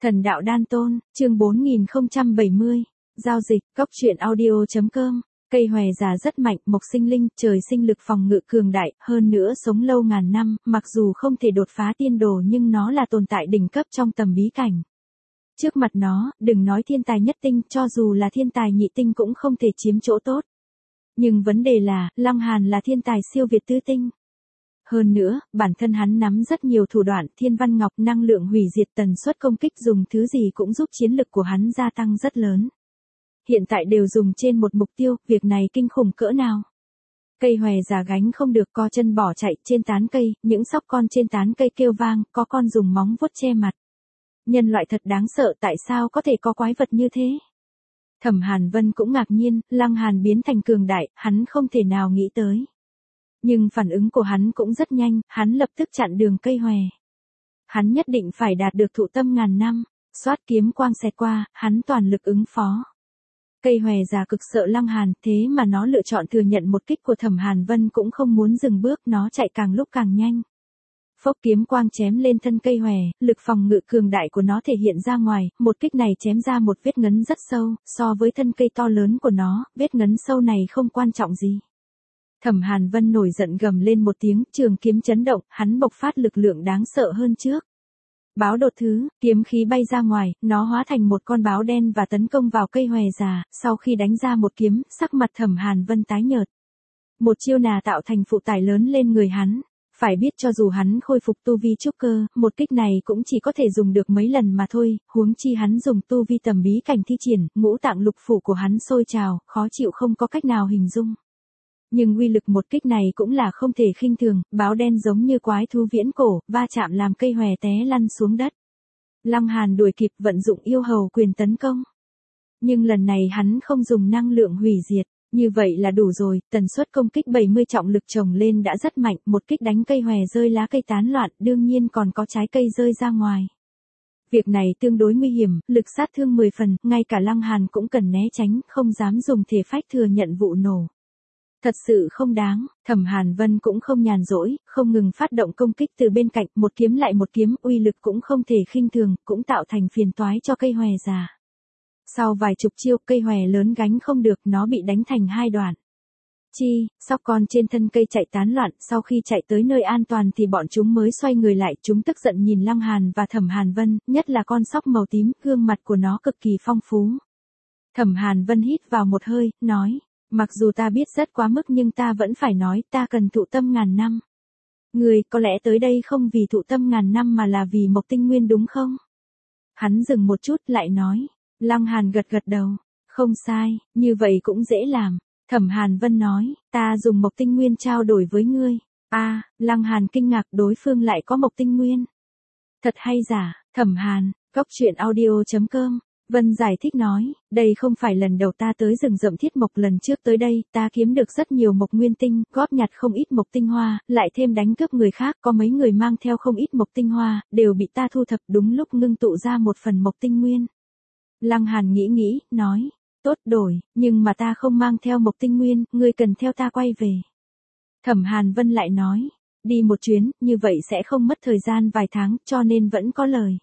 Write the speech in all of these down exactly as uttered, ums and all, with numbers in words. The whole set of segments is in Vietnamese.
Thần đạo đan tôn, chương bốn nghìn không trăm bảy mươi. Giao dịch, góc truyện audio.com. Cây hòe già rất mạnh, mộc sinh linh, trời sinh lực phòng ngự cường đại, hơn nữa sống lâu ngàn năm, mặc dù không thể đột phá tiên đồ nhưng nó là tồn tại đỉnh cấp trong tầm bí cảnh. Trước mặt nó, đừng nói thiên tài nhất tinh, cho dù là thiên tài nhị tinh cũng không thể chiếm chỗ tốt. Nhưng vấn đề là, Lăng Hàn là thiên tài siêu việt tứ tinh. Hơn nữa, bản thân hắn nắm rất nhiều thủ đoạn, thiên văn ngọc, năng lượng hủy diệt, tần suất công kích dùng thứ gì cũng giúp chiến lực của hắn gia tăng rất lớn. Hiện tại đều dùng trên một mục tiêu, việc này kinh khủng cỡ nào. Cây hòe già gánh không được, co chân bỏ chạy trên tán cây, những sóc con trên tán cây kêu vang, có con dùng móng vuốt che mặt. Nhân loại thật đáng sợ, tại sao có thể có quái vật như thế? Thẩm Hàn Vân cũng ngạc nhiên, Lăng Hàn biến thành cường đại, hắn không thể nào nghĩ tới. Nhưng phản ứng của hắn cũng rất nhanh, hắn lập tức chặn đường cây hòe. Hắn nhất định phải đạt được thụ tâm ngàn năm, xoát kiếm quang xẹt qua, hắn toàn lực ứng phó. Cây hòe già cực sợ Lăng Hàn, thế mà nó lựa chọn thừa nhận một kích của Thẩm Hàn Vân cũng không muốn dừng bước, nó chạy càng lúc càng nhanh. Phốc kiếm quang chém lên thân cây hòe, lực phòng ngự cường đại của nó thể hiện ra ngoài, một kích này chém ra một vết ngấn rất sâu, so với thân cây to lớn của nó, vết ngấn sâu này không quan trọng gì. Thẩm Hàn Vân nổi giận gầm lên một tiếng, trường kiếm chấn động, hắn bộc phát lực lượng đáng sợ hơn trước. Báo đột thứ, kiếm khí bay ra ngoài, nó hóa thành một con báo đen và tấn công vào cây hòe già, sau khi đánh ra một kiếm, sắc mặt Thẩm Hàn Vân tái nhợt. Một chiêu nà tạo thành phụ tải lớn lên người hắn, phải biết cho dù hắn khôi phục tu vi trúc cơ, một kích này cũng chỉ có thể dùng được mấy lần mà thôi, huống chi hắn dùng tu vi tầm bí cảnh thi triển, ngũ tạng lục phủ của hắn sôi trào, khó chịu không có cách nào hình dung. Nhưng uy lực một kích này cũng là không thể khinh thường, báo đen giống như quái thú viễn cổ, va chạm làm cây hòe té lăn xuống đất. Lăng Hàn đuổi kịp vận dụng yêu hầu quyền tấn công. Nhưng lần này hắn không dùng năng lượng hủy diệt, như vậy là đủ rồi, tần suất công kích bảy mươi trọng lực chồng lên đã rất mạnh, một kích đánh cây hòe rơi lá cây tán loạn, đương nhiên còn có trái cây rơi ra ngoài. Việc này tương đối nguy hiểm, lực sát thương mười phần, ngay cả Lăng Hàn cũng cần né tránh, không dám dùng thể phách thừa nhận vụ nổ. Thật sự không đáng, Thẩm Hàn Vân cũng không nhàn rỗi, không ngừng phát động công kích từ bên cạnh, một kiếm lại một kiếm, uy lực cũng không thể khinh thường, cũng tạo thành phiền toái cho cây hòe già. Sau vài chục chiêu, cây hòe lớn gánh không được, nó bị đánh thành hai đoạn. Chi, sóc con trên thân cây chạy tán loạn, sau khi chạy tới nơi an toàn thì bọn chúng mới xoay người lại, chúng tức giận nhìn Lăng Hàn và Thẩm Hàn Vân, nhất là con sóc màu tím, gương mặt của nó cực kỳ phong phú. Thẩm Hàn Vân hít vào một hơi, nói. Mặc dù ta biết rất quá mức nhưng ta vẫn phải nói, ta cần thụ tâm ngàn năm. Người có lẽ tới đây không vì thụ tâm ngàn năm mà là vì mộc tinh nguyên đúng không? Hắn dừng một chút lại nói. Lăng Hàn gật gật đầu. Không sai, như vậy cũng dễ làm. Thẩm Hàn Vân nói, ta dùng mộc tinh nguyên trao đổi với ngươi. A, à, Lăng Hàn kinh ngạc, đối phương lại có mộc tinh nguyên. Thật hay giả, Thẩm Hàn, góc truyện audio.com. Vân giải thích nói, đây không phải lần đầu ta tới rừng rậm thiết mộc, lần trước tới đây, ta kiếm được rất nhiều mộc nguyên tinh, góp nhặt không ít mộc tinh hoa, lại thêm đánh cướp người khác, có mấy người mang theo không ít mộc tinh hoa, đều bị ta thu thập, đúng lúc ngưng tụ ra một phần mộc tinh nguyên. Lăng Hàn nghĩ nghĩ, nói, tốt đổi, nhưng mà ta không mang theo mộc tinh nguyên, ngươi cần theo ta quay về. Thẩm Hàn Vân lại nói, đi một chuyến, như vậy sẽ không mất thời gian vài tháng, cho nên vẫn có lời.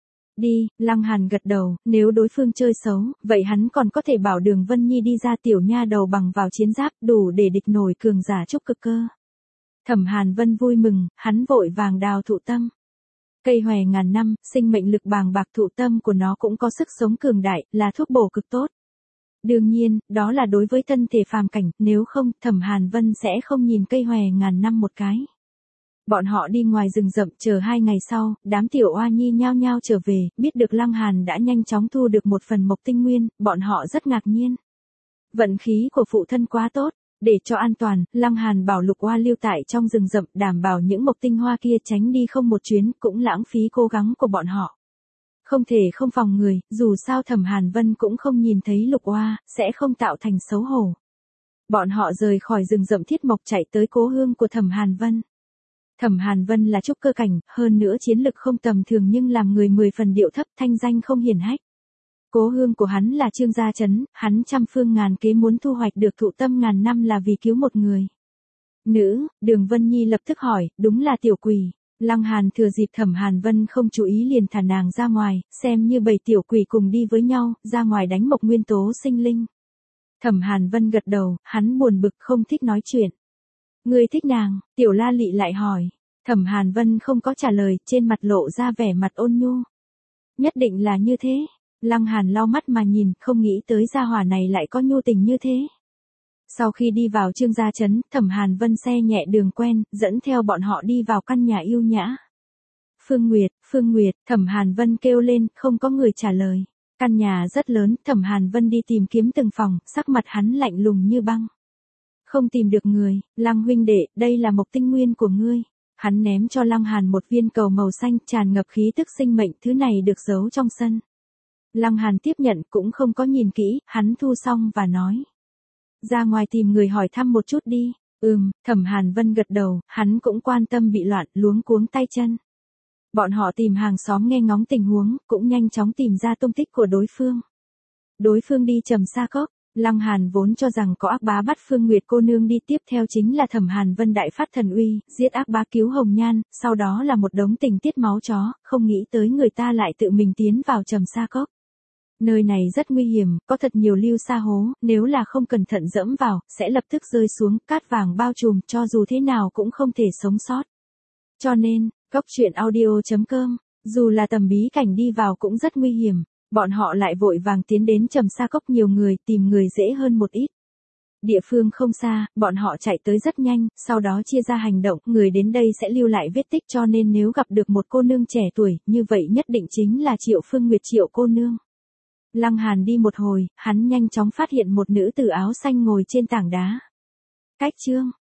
Đi, Lăng Hàn gật đầu, nếu đối phương chơi xấu, vậy hắn còn có thể bảo Đường Vân Nhi đi ra, tiểu nha đầu bằng vào chiến giáp, đủ để địch nổi cường giả trúc cực cơ. Thẩm Hàn Vân vui mừng, hắn vội vàng đào thụ tâm. Cây hòe ngàn năm, sinh mệnh lực bàng bạc, thụ tâm của nó cũng có sức sống cường đại, là thuốc bổ cực tốt. Đương nhiên, đó là đối với thân thể phàm cảnh, nếu không, Thẩm Hàn Vân sẽ không nhìn cây hòe ngàn năm một cái. Bọn họ đi ngoài rừng rậm, chờ hai ngày sau, đám tiểu oa nhi nhao nhao trở về, biết được Lăng Hàn đã nhanh chóng thu được một phần mộc tinh nguyên, bọn họ rất ngạc nhiên. Vận khí của phụ thân quá tốt, để cho an toàn, Lăng Hàn bảo Lục Oa lưu tại trong rừng rậm, đảm bảo những mộc tinh hoa kia tránh đi không một chuyến, cũng lãng phí cố gắng của bọn họ. Không thể không phòng người, dù sao Thẩm Hàn Vân cũng không nhìn thấy Lục Oa, sẽ không tạo thành xấu hổ. Bọn họ rời khỏi rừng rậm thiết mộc chạy tới cố hương của Thẩm Hàn Vân. Thẩm Hàn Vân là trúc cơ cảnh, hơn nữa chiến lực không tầm thường nhưng làm người mười phần điệu thấp, thanh danh không hiển hách. Cố hương của hắn là Trương Gia Trấn, hắn trăm phương ngàn kế muốn thu hoạch được thụ tâm ngàn năm là vì cứu một người. Nữ, Đường Vân Nhi lập tức hỏi, đúng là tiểu quỷ. Lăng Hàn thừa dịp Thẩm Hàn Vân không chú ý liền thả nàng ra ngoài, xem như bầy tiểu quỷ cùng đi với nhau, ra ngoài đánh mộc nguyên tố sinh linh. Thẩm Hàn Vân gật đầu, hắn buồn bực không thích nói chuyện. Ngươi thích nàng, Tiểu La Lị lại hỏi. Thẩm Hàn Vân không có trả lời, trên mặt lộ ra vẻ mặt ôn nhu. Nhất định là như thế. Lăng Hàn lau mắt mà nhìn, không nghĩ tới gia hỏa này lại có nhu tình như thế. Sau khi đi vào Trương gia trấn, Thẩm Hàn Vân xe nhẹ đường quen, dẫn theo bọn họ đi vào căn nhà yêu nhã. Phương Nguyệt, Phương Nguyệt, Thẩm Hàn Vân kêu lên, không có người trả lời. Căn nhà rất lớn, Thẩm Hàn Vân đi tìm kiếm từng phòng, sắc mặt hắn lạnh lùng như băng. Không tìm được người, Lăng huynh đệ, đây là mộc tinh nguyên của ngươi. Hắn ném cho Lăng Hàn một viên cầu màu xanh tràn ngập khí tức sinh mệnh, thứ này được giấu trong sân. Lăng Hàn tiếp nhận cũng không có nhìn kỹ, hắn thu xong và nói. Ra ngoài tìm người hỏi thăm một chút đi. Ừm, Thẩm Hàn Vân gật đầu, hắn cũng quan tâm bị loạn, luống cuống tay chân. Bọn họ tìm hàng xóm nghe ngóng tình huống, cũng nhanh chóng tìm ra tung tích của đối phương. Đối phương đi Trầm Sa Cốc, Lăng Hàn vốn cho rằng có ác bá bắt Phương Nguyệt cô nương đi, tiếp theo chính là Thẩm Hàn Vân đại phát thần uy, giết ác bá cứu Hồng Nhan, sau đó là một đống tình tiết máu chó, không nghĩ tới người ta lại tự mình tiến vào Trầm Sa Cốc. Nơi này rất nguy hiểm, có thật nhiều lưu sa hố, nếu là không cẩn thận dẫm vào, sẽ lập tức rơi xuống, cát vàng bao trùm, cho dù thế nào cũng không thể sống sót. Cho nên, Góc Truyện Audio chấm com, dù là tầm bí cảnh đi vào cũng rất nguy hiểm, bọn họ lại vội vàng tiến đến Trầm Sa Cốc, nhiều người, tìm người dễ hơn một ít. Địa phương không xa, bọn họ chạy tới rất nhanh, sau đó chia ra hành động, người đến đây sẽ lưu lại vết tích, cho nên nếu gặp được một cô nương trẻ tuổi, như vậy nhất định chính là Triệu Phương Nguyệt, Triệu cô nương. Lăng Hàn đi một hồi, hắn nhanh chóng phát hiện một nữ tử áo xanh ngồi trên tảng đá. Cách chương